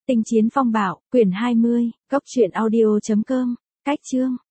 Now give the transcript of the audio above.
Tinh chiến phong bạo, quyển 20, góc truyện audio.com, cách chương.